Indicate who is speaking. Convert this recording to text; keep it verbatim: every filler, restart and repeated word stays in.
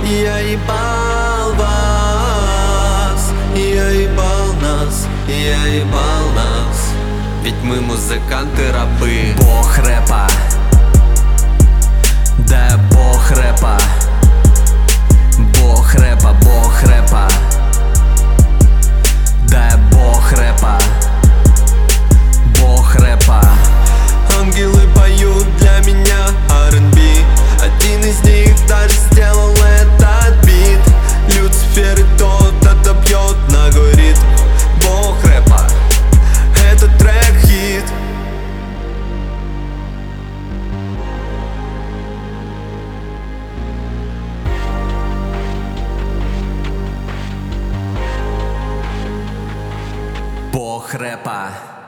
Speaker 1: Я ебал вас, я ебал нас, я ебал нас. Ведь мы музыканты, рабы.
Speaker 2: Бог рэпа, да бог рэпа. Бог рэпа, бог рэпа, да бог рэпа. Бог рэпа.
Speaker 1: Ангелы поют для меня ар энд би. Один из них даже сделал этот бит. Люцифер и тот отобьет ногой ритм. Бог рэпа, этот трек хит.
Speaker 2: Бог рэпа.